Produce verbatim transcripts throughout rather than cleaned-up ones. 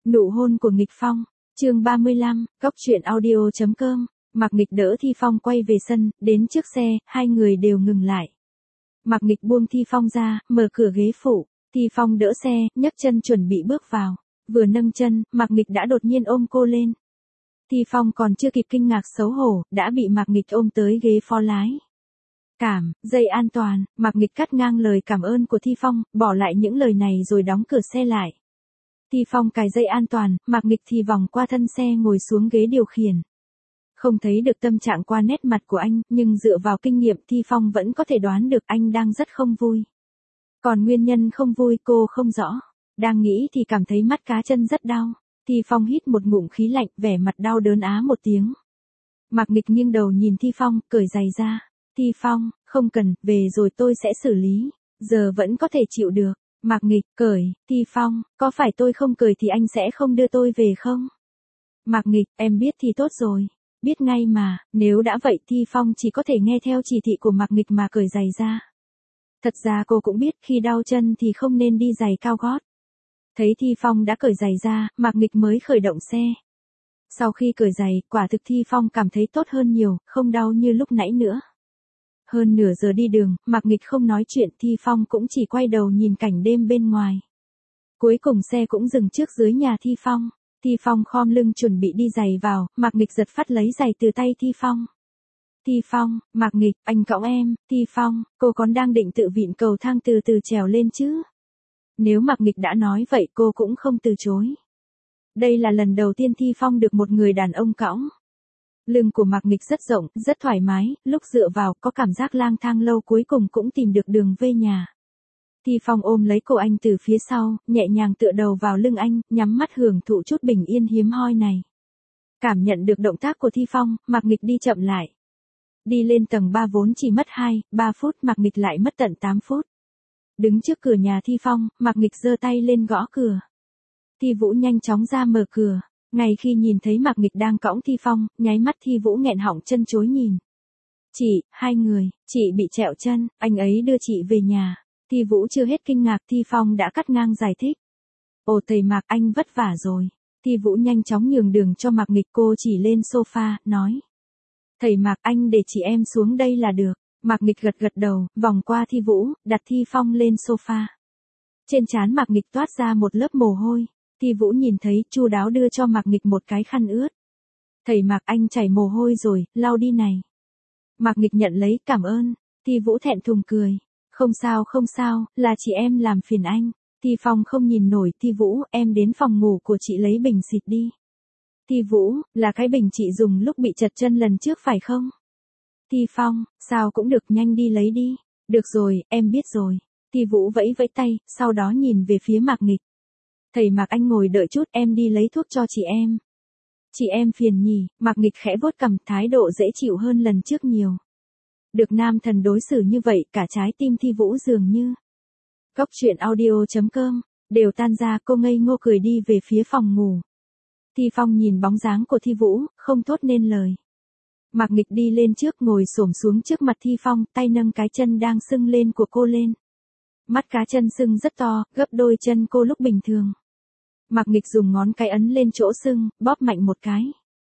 Nụ hôn của Nghịch Phong, chương ba mươi lăm, góc truyện audio chấm com. Mạc Nghịch đỡ Thi Phong quay về sân, đến trước xe, hai người đều ngừng lại. Mạc Nghịch buông Thi Phong ra, mở cửa ghế phụ, Thi Phong đỡ xe, nhấc chân chuẩn bị bước vào. Vừa nâng chân, Mạc Nghịch đã đột nhiên ôm cô lên. Thi Phong còn chưa kịp kinh ngạc xấu hổ, đã bị Mạc Nghịch ôm tới ghế phó lái. Cảm, dây an toàn, Mạc Nghịch cắt ngang lời cảm ơn của Thi Phong, bỏ lại những lời này rồi đóng cửa xe lại. Thi Phong cài dây an toàn, Mạc Nghịch thì vòng qua thân xe ngồi xuống ghế điều khiển. Không thấy được tâm trạng qua nét mặt của anh, nhưng dựa vào kinh nghiệm Thi Phong vẫn có thể đoán được anh đang rất không vui. Còn nguyên nhân không vui cô không rõ. Đang nghĩ thì cảm thấy mắt cá chân rất đau. Thi Phong hít một ngụm khí lạnh, vẻ mặt đau đớn á một tiếng. Mạc Nghịch nghiêng đầu nhìn Thi Phong, cởi giày ra. Thi Phong, không cần, về rồi tôi sẽ xử lý. Giờ vẫn có thể chịu được. Mạc Nghịch, cởi. Thi Phong, có phải tôi không cởi thì anh sẽ không đưa tôi về không? Mạc Nghịch, em biết thì tốt rồi. Biết ngay mà, nếu đã vậy Thi Phong chỉ có thể nghe theo chỉ thị của Mạc Nghịch mà cởi giày ra. Thật ra cô cũng biết khi đau chân thì không nên đi giày cao gót. Thấy Thi Phong đã cởi giày ra, Mạc Nghịch mới khởi động xe. Sau khi cởi giày, quả thực Thi Phong cảm thấy tốt hơn nhiều, không đau như lúc nãy nữa. Hơn nửa giờ đi đường, Mạc Nghịch không nói chuyện, Thi Phong cũng chỉ quay đầu nhìn cảnh đêm bên ngoài. Cuối cùng xe cũng dừng trước dưới nhà Thi Phong. Thi Phong khom lưng chuẩn bị đi giày vào, Mạc Nghịch giật phát lấy giày từ tay Thi Phong. Thi Phong, Mạc Nghịch, anh cõng em. Thi Phong, cô còn đang định tự vịn cầu thang từ từ trèo lên chứ? Nếu Mạc Nghịch đã nói vậy cô cũng không từ chối. Đây là lần đầu tiên Thi Phong được một người đàn ông cõng. Lưng của Mạc Nghịch rất rộng, rất thoải mái, lúc dựa vào có cảm giác lang thang lâu cuối cùng cũng tìm được đường về nhà. Thi Phong ôm lấy cổ anh từ phía sau, nhẹ nhàng tựa đầu vào lưng anh, nhắm mắt hưởng thụ chút bình yên hiếm hoi này. Cảm nhận được động tác của Thi Phong, Mạc Nghịch đi chậm lại. Đi lên tầng ba vốn chỉ mất hai, ba phút, Mạc Nghịch lại mất tận tám phút. Đứng trước cửa nhà Thi Phong, Mạc Nghịch giơ tay lên gõ cửa. Thi Vũ nhanh chóng ra mở cửa. Ngay khi nhìn thấy Mạc Nghịch đang cõng Thi Phong, nháy mắt Thi Vũ nghẹn họng chân chối nhìn. Chị, hai người, chị bị trẹo chân, anh ấy đưa chị về nhà. Thi Vũ chưa hết kinh ngạc, Thi Phong đã cắt ngang giải thích. Ồ thầy Mạc, anh vất vả rồi. Thi Vũ nhanh chóng nhường đường cho Mạc Nghịch, cô chỉ lên sofa, nói. Thầy Mạc, anh để chị em xuống đây là được. Mạc Nghịch gật gật đầu, vòng qua Thi Vũ, đặt Thi Phong lên sofa. Trên trán Mạc Nghịch toát ra một lớp mồ hôi. Thi Vũ nhìn thấy, chu đáo đưa cho Mạc Nghịch một cái khăn ướt. Thầy Mạc, anh chảy mồ hôi rồi, lau đi này. Mạc Nghịch nhận lấy, cảm ơn. Thi Vũ thẹn thùng cười. Không sao không sao, là chị em làm phiền anh. Thi Phong không nhìn nổi, Thi Vũ, em đến phòng ngủ của chị lấy bình xịt đi. Thi Vũ, là cái bình chị dùng lúc bị trật chân lần trước phải không? Thi Phong, sao cũng được, nhanh đi lấy đi. Được rồi, em biết rồi. Thi Vũ vẫy vẫy tay, sau đó nhìn về phía Mạc Nghịch. Thầy Mạc, anh ngồi đợi chút, em đi lấy thuốc cho chị em. Chị em phiền nhỉ? Mạc Nghịch khẽ vuốt cằm, thái độ dễ chịu hơn lần trước nhiều. Được nam thần đối xử như vậy, cả trái tim Thi Vũ dường như. Góc truyện audio chấm com, đều tan ra, cô ngây ngô cười đi về phía phòng ngủ. Thi Phong nhìn bóng dáng của Thi Vũ, không thốt nên lời. Mạc Nghịch đi lên trước, ngồi xổm xuống trước mặt Thi Phong, tay nâng cái chân đang sưng lên của cô lên. Mắt cá chân sưng rất to, gấp đôi chân cô lúc bình thường. Mạc Nghịch dùng ngón cái ấn lên chỗ sưng, bóp mạnh một cái.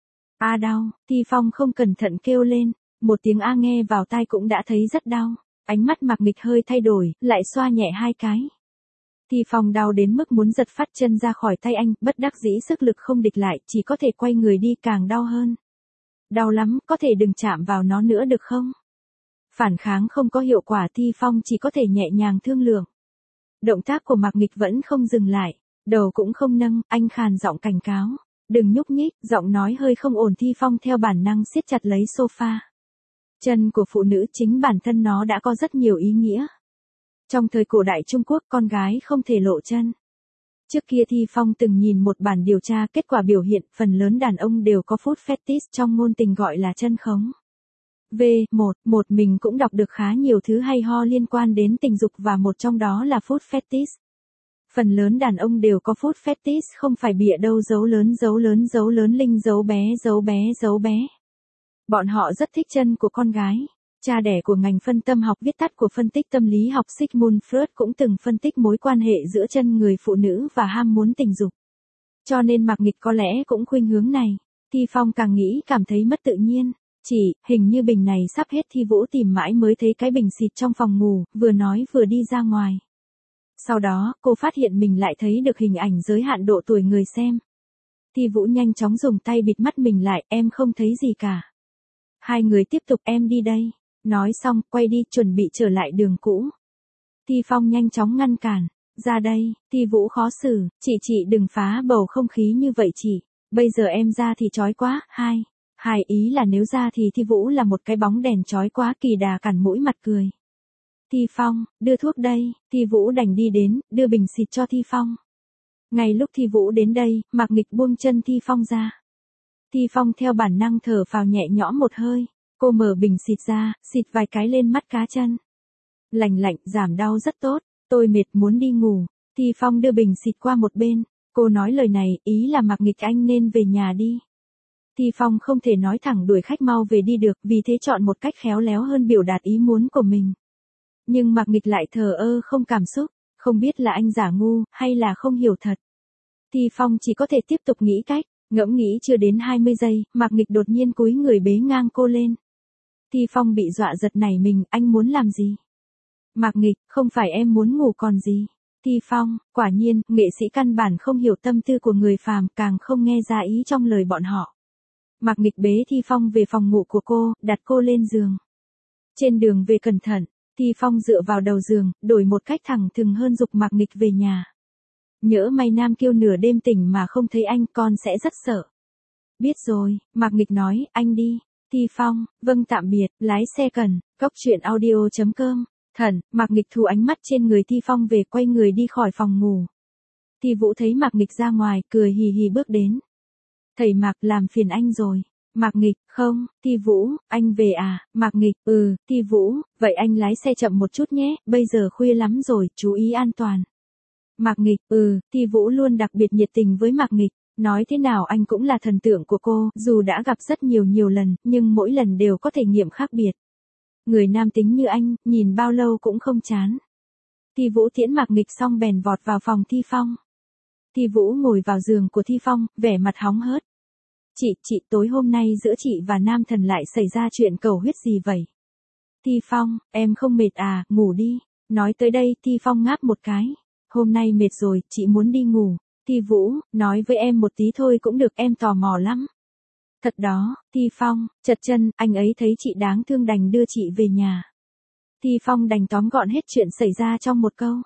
A đau, Thi Phong không cẩn thận kêu lên. Một tiếng a nghe vào tai cũng đã thấy rất đau. Ánh mắt Mạc Nghịch hơi thay đổi, lại xoa nhẹ hai cái. Thi Phong đau đến mức muốn giật phát chân ra khỏi tay anh, bất đắc dĩ sức lực không địch lại, chỉ có thể quay người đi, càng đau hơn. Đau lắm, có thể đừng chạm vào nó nữa được không? Phản kháng không có hiệu quả, Thi Phong chỉ có thể nhẹ nhàng thương lượng. Động tác của Mạc Nghịch vẫn không dừng lại, đầu cũng không nâng, anh khàn giọng cảnh cáo. Đừng nhúc nhích, giọng nói hơi không ổn. Thi Phong theo bản năng siết chặt lấy sofa. Chân của phụ nữ chính bản thân nó đã có rất nhiều ý nghĩa. Trong thời cổ đại Trung Quốc, con gái không thể lộ chân. Trước kia Thi Phong từng nhìn một bản điều tra, kết quả biểu hiện phần lớn đàn ông đều có foot fetish, trong ngôn tình gọi là chân khống. V một, một mình cũng đọc được khá nhiều thứ hay ho liên quan đến tình dục và một trong đó là foot fetish. Phần lớn đàn ông đều có foot fetish, không phải bịa đâu, dấu lớn dấu lớn dấu lớn linh dấu bé dấu bé dấu bé. Bọn họ rất thích chân của con gái. Cha đẻ của ngành phân tâm học, viết tắt của phân tích tâm lý học, Sigmund Freud cũng từng phân tích mối quan hệ giữa chân người phụ nữ và ham muốn tình dục. Cho nên Mạc Nghịch có lẽ cũng khuynh hướng này. Thi Phong càng nghĩ cảm thấy mất tự nhiên. Chỉ, hình như bình này sắp hết. Thi Vũ tìm mãi mới thấy cái bình xịt trong phòng ngủ, vừa nói vừa đi ra ngoài. Sau đó, cô phát hiện mình lại thấy được hình ảnh giới hạn độ tuổi người xem. Thi Vũ nhanh chóng dùng tay bịt mắt mình lại, em không thấy gì cả. Hai người tiếp tục, em đi đây. Nói xong, quay đi, chuẩn bị trở lại đường cũ. Thi Phong nhanh chóng ngăn cản. Ra đây, Thi Vũ khó xử, chị chị đừng phá bầu không khí như vậy chị. Bây giờ em ra thì chói quá, hai. Hai ý là nếu ra thì Thi Vũ là một cái bóng đèn chói quá, kỳ đà cản mũi mặt cười. Thi Phong, đưa thuốc đây. Thi Vũ đành đi đến, đưa bình xịt cho Thi Phong. Ngay lúc Thi Vũ đến đây, Mạc Nghịch buông chân Thi Phong ra. Thi Phong theo bản năng thở phào nhẹ nhõm một hơi. Cô mở bình xịt ra, xịt vài cái lên mắt cá chân. Lành lạnh, giảm đau rất tốt. Tôi mệt muốn đi ngủ. Thi Phong đưa bình xịt qua một bên. Cô nói lời này, ý là Mạc Nghịch anh nên về nhà đi. Thi Phong không thể nói thẳng đuổi khách mau về đi được, vì thế chọn một cách khéo léo hơn biểu đạt ý muốn của mình. Nhưng Mạc Nghịch lại thờ ơ không cảm xúc, không biết là anh giả ngu, hay là không hiểu thật. Thi Phong chỉ có thể tiếp tục nghĩ cách, ngẫm nghĩ chưa đến hai mươi giây, Mạc Nghịch đột nhiên cúi người bế ngang cô lên. Thi Phong bị dọa giật nảy mình, anh muốn làm gì? Mạc Nghịch, không phải em muốn ngủ còn gì. Thi Phong, quả nhiên, nghệ sĩ căn bản không hiểu tâm tư của người phàm, càng không nghe ra ý trong lời bọn họ. Mạc Nghịch bế Thi Phong về phòng ngủ của cô, đặt cô lên giường. Trên đường về cẩn thận, Thi Phong dựa vào đầu giường, đổi một cách thẳng thừng hơn giục Mạc Nghịch về nhà. Nhỡ may Nam Kiêu nửa đêm tỉnh mà không thấy anh, con sẽ rất sợ. Biết rồi, Mạc Nghịch nói, anh đi. Thi Phong, vâng tạm biệt, lái xe cần, cốc truyện audio chấm com. Thần, Mạc Nghịch thu ánh mắt trên người Thi Phong về, quay người đi khỏi phòng ngủ. Thi Vũ thấy Mạc Nghịch ra ngoài, cười hì hì bước đến. Thầy Mạc, làm phiền anh rồi. Mạc Nghịch, không. Thi Vũ, anh về à? Mạc Nghịch, ừ. Thi Vũ, vậy anh lái xe chậm một chút nhé, bây giờ khuya lắm rồi, chú ý an toàn. Mạc Nghịch, ừ. Thi Vũ luôn đặc biệt nhiệt tình với Mạc Nghịch. Nói thế nào anh cũng là thần tượng của cô, dù đã gặp rất nhiều nhiều lần, nhưng mỗi lần đều có thể nghiệm khác biệt. Người nam tính như anh, nhìn bao lâu cũng không chán. Thi Vũ tiễn Mạc Nghịch xong bèn vọt vào phòng Thi Phong. Thi Vũ ngồi vào giường của Thi Phong, vẻ mặt hóng hớt. Chị, chị, tối hôm nay giữa chị và Nam Thần lại xảy ra chuyện cầu huyết gì vậy? Thi Phong, em không mệt à, ngủ đi. Nói tới đây, Thi Phong ngáp một cái. Hôm nay mệt rồi, chị muốn đi ngủ. Thi Vũ, nói với em một tí thôi cũng được, em tò mò lắm. Thật đó, Thi Phong, chật chân, anh ấy thấy chị đáng thương đành đưa chị về nhà. Thi Phong đành tóm gọn hết chuyện xảy ra trong một câu.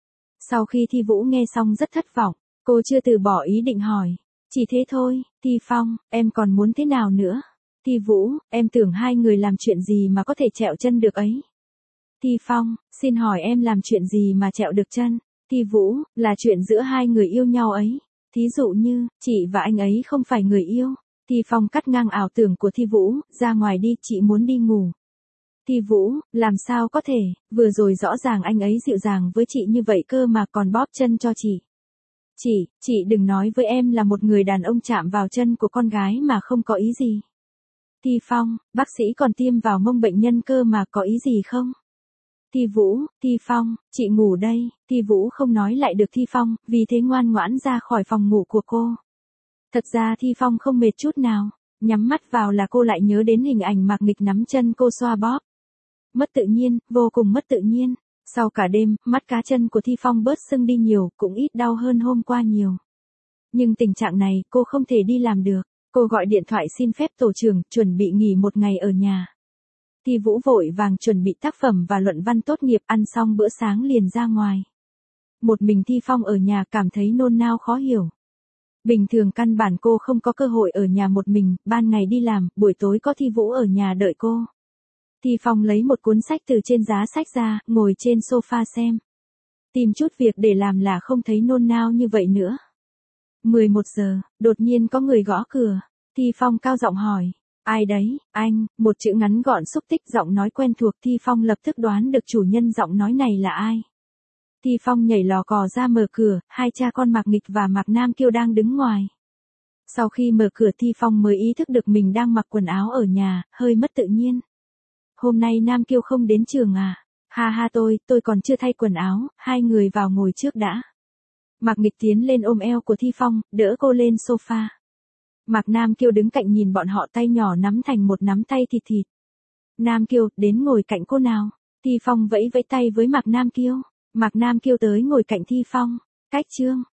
Sau khi Thi Vũ nghe xong rất thất vọng, cô chưa từ bỏ ý định hỏi. Chỉ thế thôi, Thi Phong, em còn muốn thế nào nữa? Thi Vũ, em tưởng hai người làm chuyện gì mà có thể trẹo chân được ấy? Thi Phong, xin hỏi em làm chuyện gì mà trẹo được chân? Thi Vũ, là chuyện giữa hai người yêu nhau ấy. Thí dụ như, chị và anh ấy không phải người yêu. Thi Phong cắt ngang ảo tưởng của Thi Vũ, ra ngoài đi, chị muốn đi ngủ. Thi Vũ, làm sao có thể, vừa rồi rõ ràng anh ấy dịu dàng với chị như vậy cơ mà còn bóp chân cho chị. Chị, chị đừng nói với em là một người đàn ông chạm vào chân của con gái mà không có ý gì. Thi Phong, bác sĩ còn tiêm vào mông bệnh nhân cơ mà có ý gì không? Thi Vũ, Thi Phong, chị ngủ đây. Thi Vũ không nói lại được Thi Phong, vì thế ngoan ngoãn ra khỏi phòng ngủ của cô. Thật ra Thi Phong không mệt chút nào, nhắm mắt vào là cô lại nhớ đến hình ảnh Mạc Nghịch nắm chân cô xoa bóp. Mất tự nhiên, vô cùng mất tự nhiên. Sau cả đêm, mắt cá chân của Thi Phong bớt sưng đi nhiều, cũng ít đau hơn hôm qua nhiều. Nhưng tình trạng này, cô không thể đi làm được. Cô gọi điện thoại xin phép tổ trưởng, chuẩn bị nghỉ một ngày ở nhà. Thi Vũ vội vàng chuẩn bị tác phẩm và luận văn tốt nghiệp, ăn xong bữa sáng liền ra ngoài. Một mình Thi Phong ở nhà cảm thấy nôn nao khó hiểu. Bình thường căn bản cô không có cơ hội ở nhà một mình, ban ngày đi làm, buổi tối có Thi Vũ ở nhà đợi cô. Thi Phong lấy một cuốn sách từ trên giá sách ra, ngồi trên sofa xem. Tìm chút việc để làm là không thấy nôn nao như vậy nữa. mười một giờ, đột nhiên có người gõ cửa. Thi Phong cao giọng hỏi. Ai đấy, anh, một chữ ngắn gọn xúc tích giọng nói quen thuộc. Thi Phong lập tức đoán được chủ nhân giọng nói này là ai. Thi Phong nhảy lò cò ra mở cửa, hai cha con Mạc Nghịch và Mạc Nam Kiêu đang đứng ngoài. Sau khi mở cửa Thi Phong mới ý thức được mình đang mặc quần áo ở nhà, hơi mất tự nhiên. Hôm nay Nam Kiêu không đến trường à? Ha ha tôi, tôi còn chưa thay quần áo, hai người vào ngồi trước đã. Mạc Nghịch tiến lên ôm eo của Thi Phong, đỡ cô lên sofa. Mạc Nam Kiêu đứng cạnh nhìn bọn họ, tay nhỏ nắm thành một nắm tay thịt thịt. Nam Kiêu, đến ngồi cạnh cô nào. Thi Phong vẫy vẫy tay với Mạc Nam Kiêu. Mạc Nam Kiêu tới ngồi cạnh Thi Phong. Cách chương.